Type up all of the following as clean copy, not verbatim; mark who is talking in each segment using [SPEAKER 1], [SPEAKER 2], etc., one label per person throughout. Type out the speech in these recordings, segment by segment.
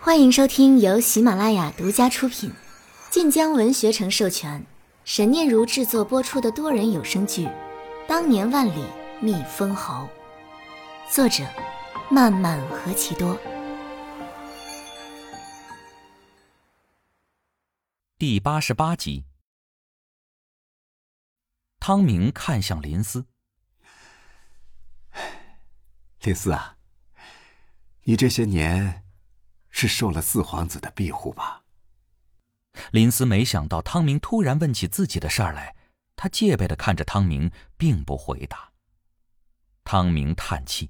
[SPEAKER 1] 欢迎收听由喜马拉雅独家出品、晋江文学城授权、沈念如制作播出的多人有声剧《当年万里觅封侯》，作者漫漫何其多。
[SPEAKER 2] 第88集。汤明看向林思，
[SPEAKER 3] 林思啊，你这些年是受了四皇子的庇护吧？
[SPEAKER 2] 林思没想到汤明突然问起自己的事儿来，他戒备地看着汤明，并不回答。汤明叹气，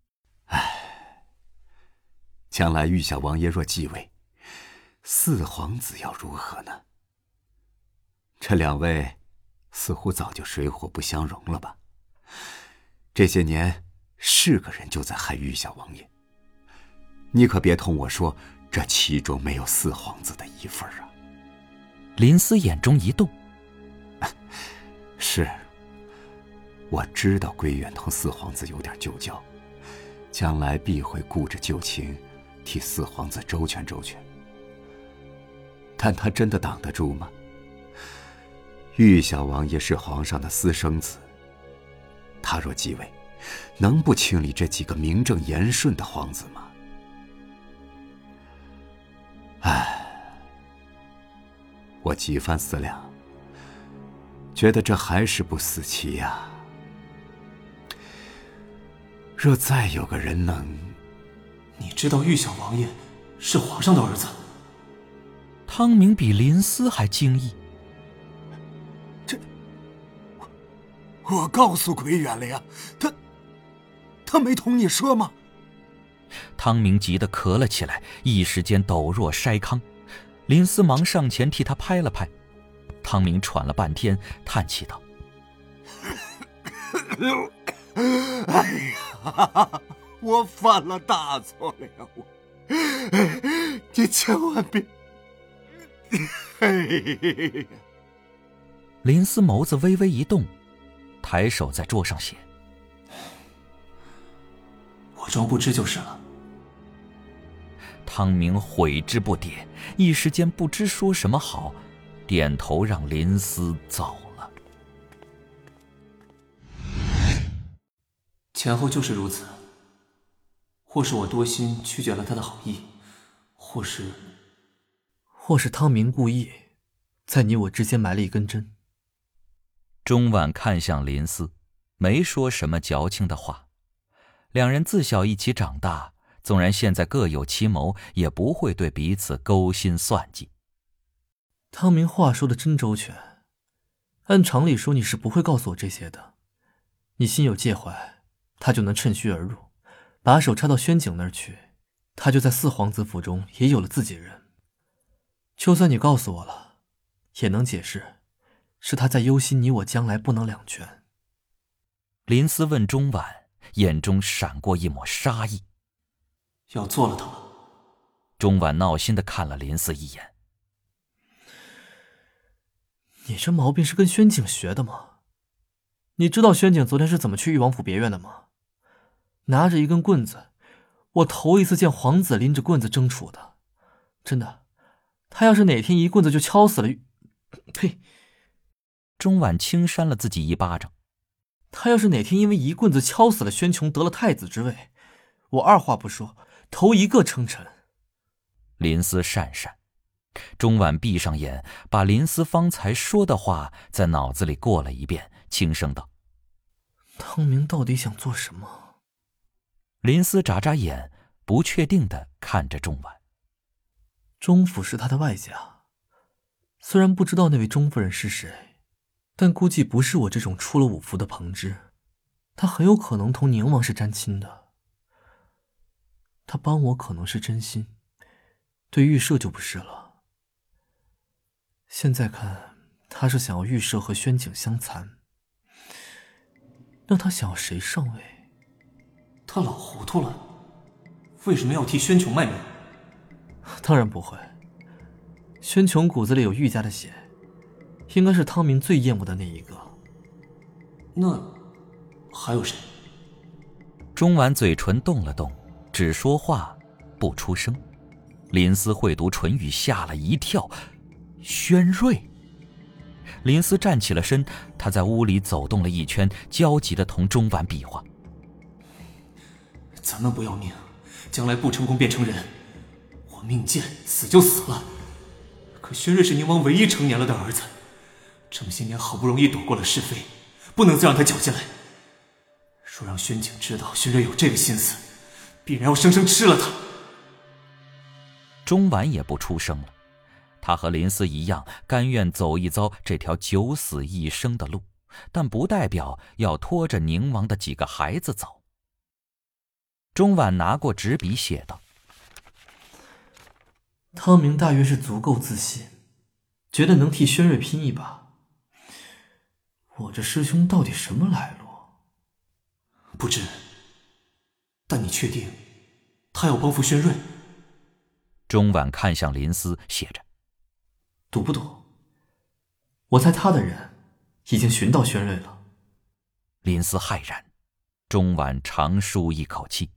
[SPEAKER 3] 将来玉小王爷若继位，四皇子要如何呢？这两位似乎早就水火不相容了吧？这些年是个人就在害玉小王爷，你可别同我说这其中没有四皇子的一份啊！
[SPEAKER 2] 林思眼中一动，
[SPEAKER 3] 是，我知道归远同四皇子有点旧交，将来必会顾着旧情，替四皇子周全周全。但他真的挡得住吗？玉小王爷是皇上的私生子，他若继位，能不清理这几个名正言顺的皇子吗？我几番思量，觉得这还是不死棋呀。若再有个人能……
[SPEAKER 4] 你知道玉小王爷是皇上的儿子？
[SPEAKER 2] 汤明比林思还惊异。
[SPEAKER 3] 我告诉归远了呀，他没同你说吗？
[SPEAKER 2] 汤明急得咳了起来，一时间抖若筛糠。林思忙上前替他拍了拍，汤明喘了半天，叹气道：
[SPEAKER 3] 哎呀，我犯了大错了呀！你千万别……
[SPEAKER 2] 林思眸子微微一动，抬手在桌上写：
[SPEAKER 4] 我装不知就是了。
[SPEAKER 2] 汤明悔之不迭，一时间不知说什么好，点头让林思走了。
[SPEAKER 4] 前后就是如此，或是我多心曲解了他的好意，或是汤明故意在你我之间埋了一根针。
[SPEAKER 2] 钟婉看向林思，没说什么矫情的话。两人自小一起长大，纵然现在各有其谋，也不会对彼此勾心算计。
[SPEAKER 4] 汤明话说的真周全，按常理说你是不会告诉我这些的。你心有介怀，他就能趁虚而入，把手插到宣景那儿去，他就在四皇子府中也有了自己人。就算你告诉我了，也能解释是他在忧心你我将来不能两全。
[SPEAKER 2] 林思问钟婉，眼中闪过一抹杀意。
[SPEAKER 4] 要做了他吗？
[SPEAKER 2] 钟婉闹心地看了林思一眼。
[SPEAKER 4] 你这毛病是跟宣景学的吗？你知道宣景昨天是怎么去裕王府别院的吗？拿着一根棍子，我头一次见皇子拎着棍子争储的。真的，他要是哪天一棍子就敲死了呸！
[SPEAKER 2] 钟婉轻扇了自己一巴掌。
[SPEAKER 4] 他要是哪天因为一棍子敲死了宣琼，得了太子之位，我二话不说，头一个称臣。
[SPEAKER 2] 林思讪讪，钟婉闭上眼，把林思方才说的话在脑子里过了一遍，轻声道：
[SPEAKER 4] 汤明到底想做什么？
[SPEAKER 2] 林思眨眨眼，不确定地看着钟婉。
[SPEAKER 4] 钟府是他的外家，虽然不知道那位钟夫人是谁，但估计不是我这种出了五福的旁支，他很有可能同宁王是沾亲的。他帮我可能是真心，对玉社就不是了。现在看，他是想要玉社和宣景相残。那他想要谁上位？他老糊涂了，为什么要替宣琼卖命？当然不会，宣琼骨子里有玉家的血，应该是汤明最厌恶的那一个。那还有谁？
[SPEAKER 2] 钟婉嘴唇动了动，只说话不出声。 林思会读唇语，吓了一跳。轩瑞！林思站起了身，他在屋里走动了一圈，焦急地同钟婉比划。
[SPEAKER 4] 咱们不要命，将来不成功变成人，我命贱，死就死了。可轩瑞是宁王唯一成年了的儿子，这么些年好不容易躲过了是非，不能再让他搅进来。若让轩景知道轩瑞有这个心思，必然要生生吃了他。
[SPEAKER 2] 钟婉也不出声了，他和林思一样，甘愿走一遭这条九死一生的路，但不代表要拖着宁王的几个孩子走。钟婉拿过纸笔写道：
[SPEAKER 4] 汤明大约是足够自信，觉得能替轩瑞拼一把。我这师兄到底什么来路？不知，但你确定他要帮扶轩瑞？
[SPEAKER 2] 钟婉看向林思，写着：
[SPEAKER 4] 赌不赌？我猜他的人已经寻到轩瑞了。
[SPEAKER 2] 林思骇然，钟婉长舒一口气。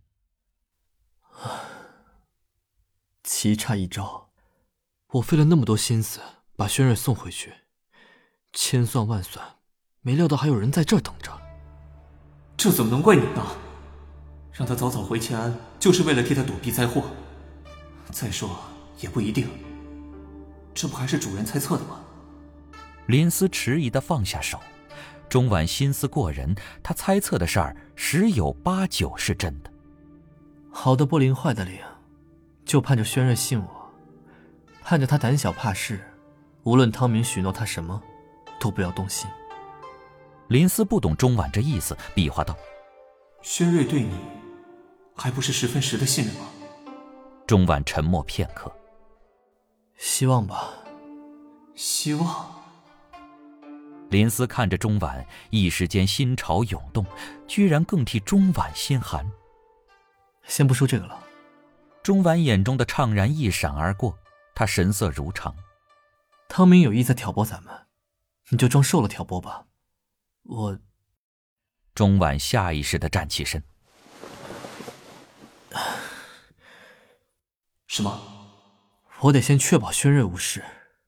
[SPEAKER 4] 棋差一招，我费了那么多心思把轩瑞送回去，千算万算，没料到还有人在这儿等着。这怎么能怪你呢？让他早早回乾安，就是为了替他躲避灾祸。再说也不一定，这不还是主人猜测的吗？
[SPEAKER 2] 林思迟疑地放下手，钟婉心思过人，他猜测的事儿十有八九是真的。
[SPEAKER 4] 好的不灵，坏的灵，就盼着轩瑞信我，盼着他胆小怕事，无论汤明许诺他什么，都不要动心。
[SPEAKER 2] 林思不懂钟婉这意思，比划道：
[SPEAKER 4] 轩瑞对你还不是10分10的信任吗？
[SPEAKER 2] 钟婉沉默片刻。
[SPEAKER 4] 希望吧，希望。
[SPEAKER 2] 林思看着钟婉，一时间心潮涌动，居然更替钟婉心寒。
[SPEAKER 4] 先不说这个了。
[SPEAKER 2] 钟婉眼中的怅然一闪而过，他神色如常。
[SPEAKER 4] 汤明有意在挑拨咱们，你就装受了挑拨吧。
[SPEAKER 2] 钟婉下意识地站起身。
[SPEAKER 4] 什么？我得先确保轩瑞无事。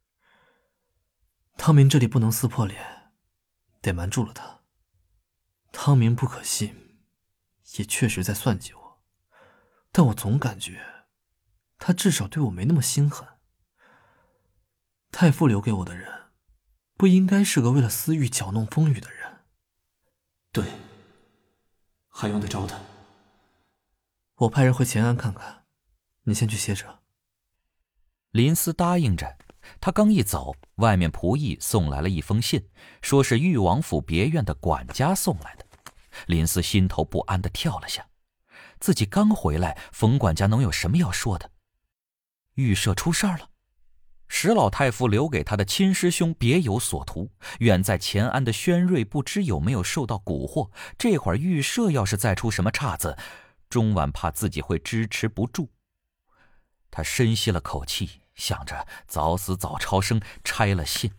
[SPEAKER 4] 汤明这里不能撕破脸，得瞒住了他。汤明不可信，也确实在算计我，但我总感觉他至少对我没那么心狠。太傅留给我的人，不应该是个为了私欲搅弄风雨的人。对，还用得着他。我派人回乾安看看，你先去歇着。
[SPEAKER 2] 林思答应着，他刚一走，外面仆役送来了一封信，说是裕王府别院的管家送来的。林思心头不安地跳了下，自己刚回来，冯管家能有什么要说的？御舍出事儿了？石老太傅留给他的亲师兄别有所图，远在乾安的轩瑞不知有没有受到蛊惑，这会儿御舍要是再出什么岔子，钟婉怕自己会支持不住。他深吸了口气，想着早死早超生，拆了信。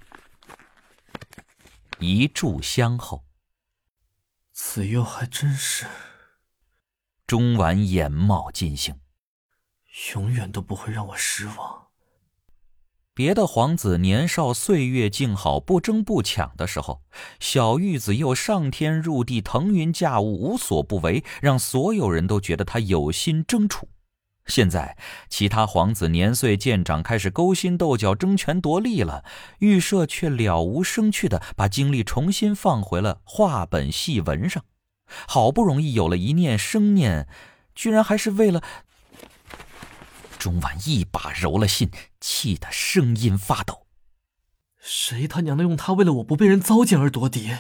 [SPEAKER 2] 一炷香后，
[SPEAKER 4] 子佑还真是……
[SPEAKER 2] 钟婉眼冒金星，
[SPEAKER 4] 永远都不会让我失望。
[SPEAKER 2] 别的皇子年少岁月静好，不争不抢的时候，小玉子又上天入地，腾云驾雾，无所不为，让所有人都觉得他有心争宠。现在其他皇子年岁渐长，开始勾心斗角，争权夺利了，御舍却了无生趣的把精力重新放回了画本戏文上。好不容易有了一念生念，居然还是为了……钟婉一把揉了信，气得声音发抖。
[SPEAKER 4] 谁他娘的用他为了我不被人糟践而夺嫡？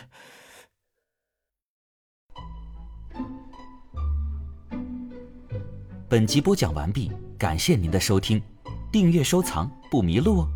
[SPEAKER 2] 本集播讲完毕，感谢您的收听，订阅收藏不迷路哦。